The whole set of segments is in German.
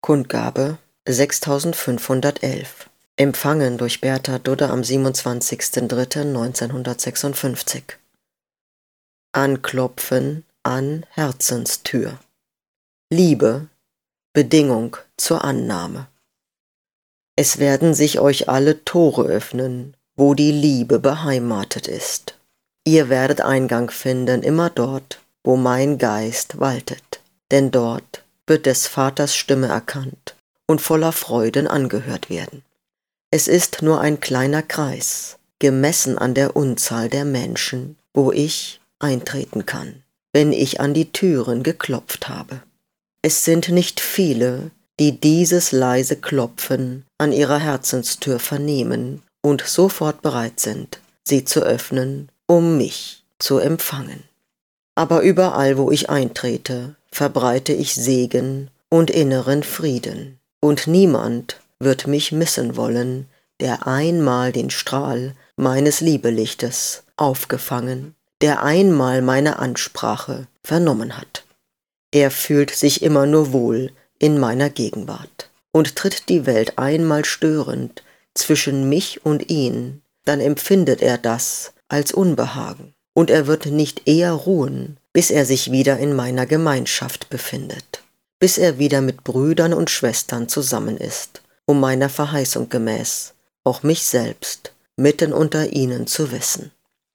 Kundgabe 6511. Empfangen durch Bertha Dudde am 27.03.1956. Anklopfen an Herzenstür. Liebe, Bedingung zur Annahme. Es werden sich euch alle Tore öffnen, wo die Liebe beheimatet ist. Ihr werdet Eingang finden immer dort, wo mein Geist waltet, denn dort wird des Vaters Stimme erkannt und voller Freuden angehört werden. Es ist nur ein kleiner Kreis, gemessen an der Unzahl der Menschen, wo ich eintreten kann, wenn ich an die Türen geklopft habe. Es sind nicht viele, die dieses leise Klopfen an ihrer Herzenstür vernehmen und sofort bereit sind, sie zu öffnen, um mich zu empfangen. Aber überall, wo ich eintrete, verbreite ich Segen und inneren Frieden, und niemand wird mich missen wollen, der einmal den Strahl meines Liebelichtes aufgefangen, der einmal meine Ansprache vernommen hat. Er fühlt sich immer nur wohl in meiner Gegenwart, und tritt die Welt einmal störend zwischen mich und ihn, dann empfindet er das als Unbehagen, und er wird nicht eher ruhen, bis er sich wieder in meiner Gemeinschaft befindet, bis er wieder mit Brüdern und Schwestern zusammen ist, um meiner Verheißung gemäß, auch mich selbst mitten unter ihnen zu wissen.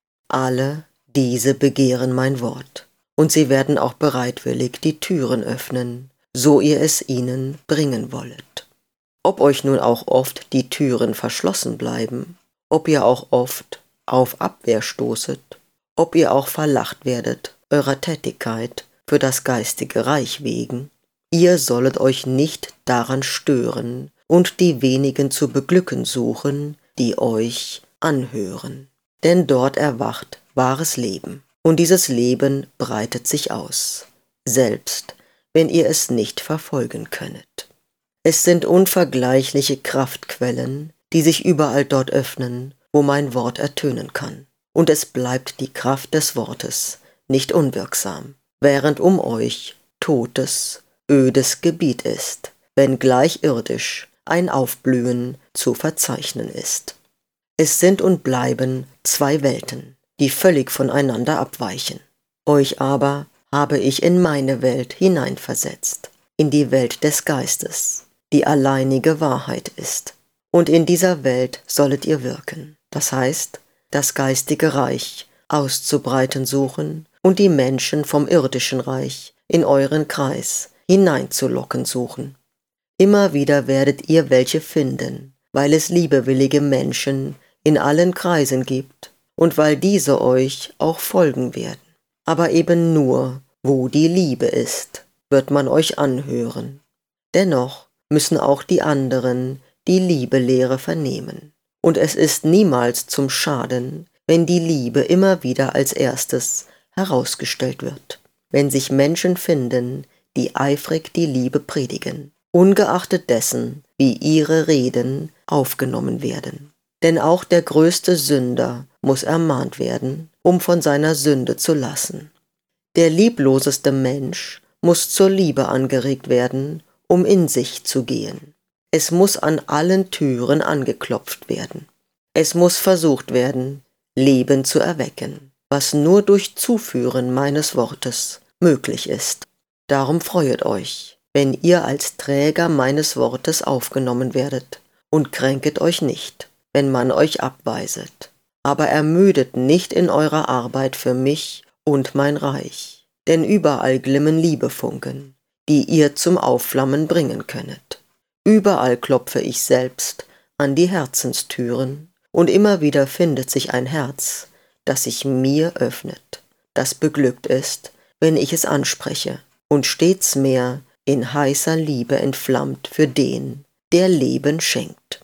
Alle diese begehren mein Wort, und sie werden auch bereitwillig die Türen öffnen, so ihr es ihnen bringen wollet. Ob euch nun auch oft die Türen verschlossen bleiben, ob ihr auch oft auf Abwehr stoßet, ob ihr auch verlacht werdet eurer Tätigkeit für das geistige Reich wegen, ihr sollet euch nicht daran stören und die wenigen zu beglücken suchen, die euch anhören. Denn dort erwacht wahres Leben, und dieses Leben breitet sich aus, selbst wenn ihr es nicht verfolgen könnet. Es sind unvergleichliche Kraftquellen, die sich überall dort öffnen, wo mein Wort ertönen kann. Und es bleibt die Kraft des Wortes nicht unwirksam, während um euch totes, ödes Gebiet ist, wenngleich irdisch ein Aufblühen zu verzeichnen ist. Es sind und bleiben zwei Welten, die völlig voneinander abweichen. Euch aber habe ich in meine Welt hineinversetzt, in die Welt des Geistes, die alleinige Wahrheit ist. Und in dieser Welt sollet ihr wirken, das heißt, das geistige Reich auszubreiten suchen und die Menschen vom irdischen Reich in euren Kreis hineinzulocken suchen. Immer wieder werdet ihr welche finden, weil es liebewillige Menschen in allen Kreisen gibt und weil diese euch auch folgen werden. Aber eben nur, wo die Liebe ist, wird man euch anhören. Dennoch müssen auch die anderen die Liebelehre vernehmen. Und es ist niemals zum Schaden, wenn die Liebe immer wieder als erstes herausgestellt wird, wenn sich Menschen finden, die eifrig die Liebe predigen, ungeachtet dessen, wie ihre Reden aufgenommen werden. Denn auch der größte Sünder muss ermahnt werden, um von seiner Sünde zu lassen. Der liebloseste Mensch muss zur Liebe angeregt werden, um in sich zu gehen. Es muss an allen Türen angeklopft werden. Es muss versucht werden, Leben zu erwecken, was nur durch Zuführen meines Wortes möglich ist. Darum freuet euch, wenn ihr als Träger meines Wortes aufgenommen werdet, und kränket euch nicht, wenn man euch abweiset. Aber ermüdet nicht in eurer Arbeit für mich und mein Reich, denn überall glimmen Liebefunken, die ihr zum Aufflammen bringen könnet. Überall klopfe ich selbst an die Herzenstüren, und immer wieder findet sich ein Herz, das sich mir öffnet, das beglückt ist, wenn ich es anspreche, und stets mehr in heißer Liebe entflammt für den, der Leben schenkt.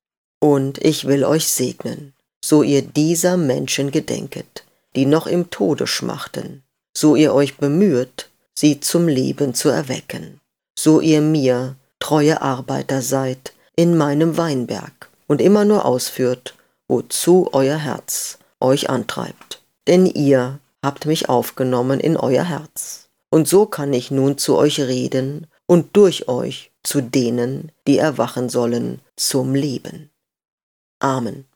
Und ich will euch segnen, so ihr dieser Menschen gedenket, die noch im Tode schmachten, so ihr euch bemühet, sie zum Leben zu erwecken, so ihr mir treue Arbeiter seid in meinem Weinberg und immer nur ausführt, wozu euer Herz euch antreibt. Denn ihr habt mich aufgenommen in euer Herz. Und so kann ich nun zu euch reden und durch euch zu denen, die erwachen sollen zum Leben. Amen.